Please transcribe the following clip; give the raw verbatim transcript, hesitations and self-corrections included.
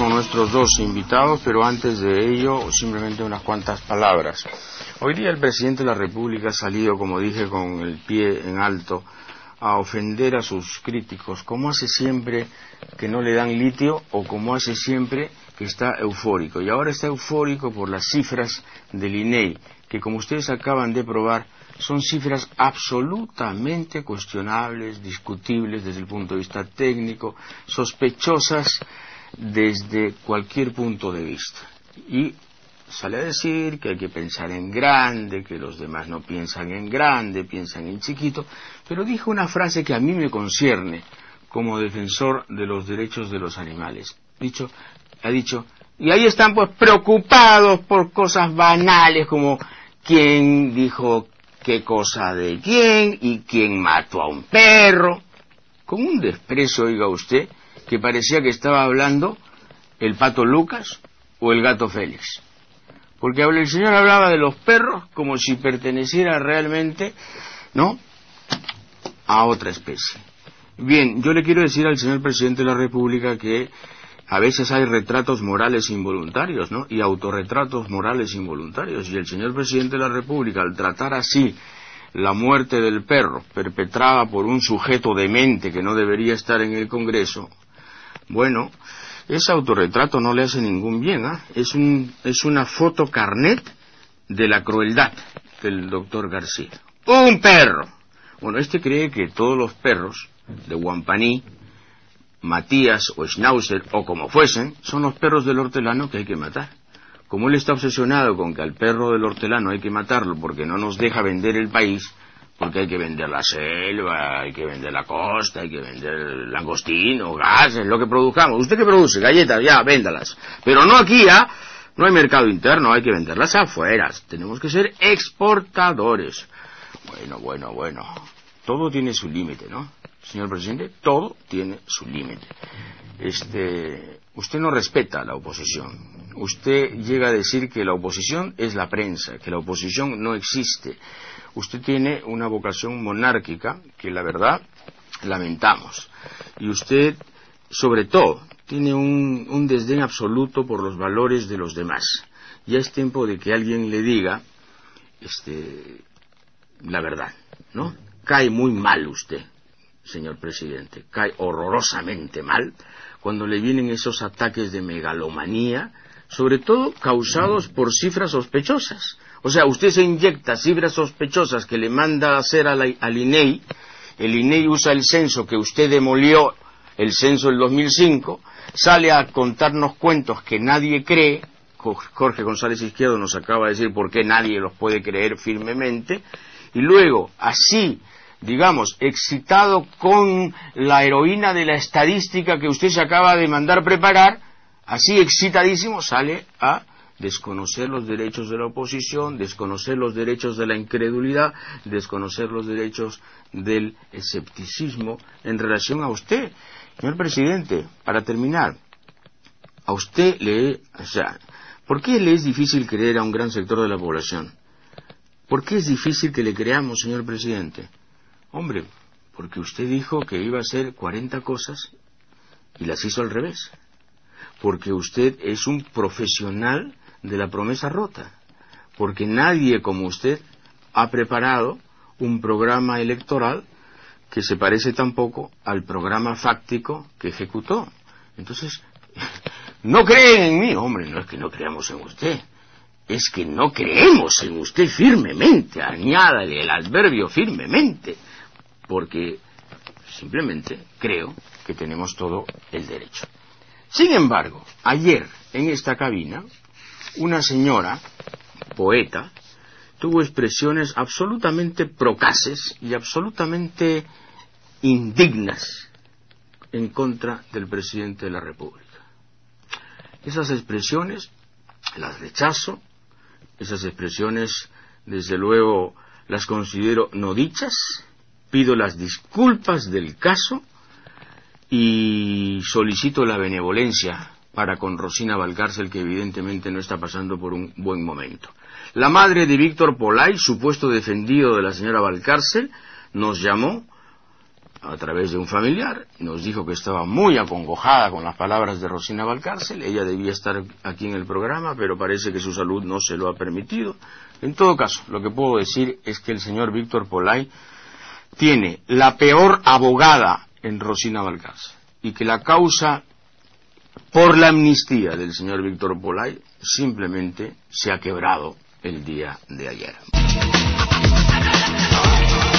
con nuestros dos invitados, pero antes de ello, simplemente unas cuantas palabras. Hoy día el presidente de la República ha salido, como dije, con el pie en alto, a ofender a sus críticos, como hace siempre que no le dan litio, o como hace siempre que está eufórico. Y ahora está eufórico por las cifras del I N E I, que como ustedes acaban de probar, son cifras absolutamente cuestionables, discutibles desde el punto de vista técnico, sospechosas desde cualquier punto de vista. Y sale a decir que hay que pensar en grande, que los demás no piensan en grande, piensan en chiquito, pero dijo una frase que a mí me concierne como defensor de los derechos de los animales. Dicho, ha dicho, y ahí están pues preocupados por cosas banales como quién dijo qué cosa de quién y quién mató a un perro, con un desprecio, oiga usted, que parecía que estaba hablando el pato Lucas o el gato Félix. Porque el señor hablaba de los perros como si perteneciera realmente, ¿no?, a otra especie. Bien, yo le quiero decir al señor presidente de la República que a veces hay retratos morales involuntarios, ¿no?, y autorretratos morales involuntarios, y el señor presidente de la República, al tratar así la muerte del perro, perpetrada por un sujeto demente que no debería estar en el Congreso, bueno, ese autorretrato no le hace ningún bien, ¿eh? Es un, es una foto carnet de la crueldad del doctor García. ¡Un perro! Bueno, este cree que todos los perros de Guampaní, Matías o Schnauzer, o como fuesen, son los perros del hortelano que hay que matar. Como él está obsesionado con que al perro del hortelano hay que matarlo porque no nos deja vender el país, porque hay que vender la selva, hay que vender la costa, hay que vender el langostino, gases, lo que produzcamos. ¿Usted qué produce? Galletas, ya, véndalas. Pero no aquí, ¿ah? No hay mercado interno, hay que venderlas afuera. Tenemos que ser exportadores. Bueno, bueno, bueno. Todo tiene su límite, ¿no? Señor presidente, todo tiene su límite. Este, usted no respeta a la oposición. Usted llega a decir que la oposición es la prensa, que la oposición no existe. Usted tiene una vocación monárquica que la verdad lamentamos. Y usted, sobre todo, tiene un, un desdén absoluto por los valores de los demás. Ya es tiempo de que alguien le diga este, la verdad, ¿no? Cae muy mal usted, señor presidente, cae horrorosamente mal cuando le vienen esos ataques de megalomanía, sobre todo causados por cifras sospechosas. O sea, usted se inyecta cifras sospechosas que le manda a hacer a la, al I N E I, el I N E I usa el censo que usted demolió, el censo del dos mil cinco, sale a contarnos cuentos que nadie cree. Jorge González Izquierdo nos acaba de decir por qué nadie los puede creer firmemente, y luego, así, digamos, excitado con la heroína de la estadística que usted se acaba de mandar preparar, así excitadísimo sale a desconocer los derechos de la oposición, desconocer los derechos de la incredulidad, desconocer los derechos del escepticismo en relación a usted. Señor presidente, para terminar, a usted le... O sea, ¿por qué le es difícil creer a un gran sector de la población? ¿Por qué es difícil que le creamos, señor presidente? Hombre, porque usted dijo que iba a hacer cuarenta cosas y las hizo al revés. Porque usted es un profesional de la promesa rota. Porque nadie como usted ha preparado un programa electoral que se parece tampoco al programa fáctico que ejecutó. Entonces, no creen en mí. Hombre, no es que no creamos en usted. Es que no creemos en usted firmemente. Añádale el adverbio firmemente. Porque simplemente creo que tenemos todo el derecho. Sin embargo, ayer en esta cabina, una señora, poeta, tuvo expresiones absolutamente procaces y absolutamente indignas en contra del presidente de la República. Esas expresiones las rechazo, esas expresiones, desde luego, las considero no dichas, pido las disculpas del caso y solicito la benevolencia para con Rosina Valcárcel, que evidentemente no está pasando por un buen momento. La madre de Víctor Polay, supuesto defendido de la señora Valcárcel, nos llamó a través de un familiar, nos dijo que estaba muy acongojada con las palabras de Rosina Valcárcel. Ella debía estar aquí en el programa, pero parece que su salud no se lo ha permitido. En todo caso, lo que puedo decir es que el señor Víctor Polay tiene la peor abogada en Rosina Valcárcel, y que la causa por la amnistía del señor Víctor Polay simplemente se ha quebrado el día de ayer.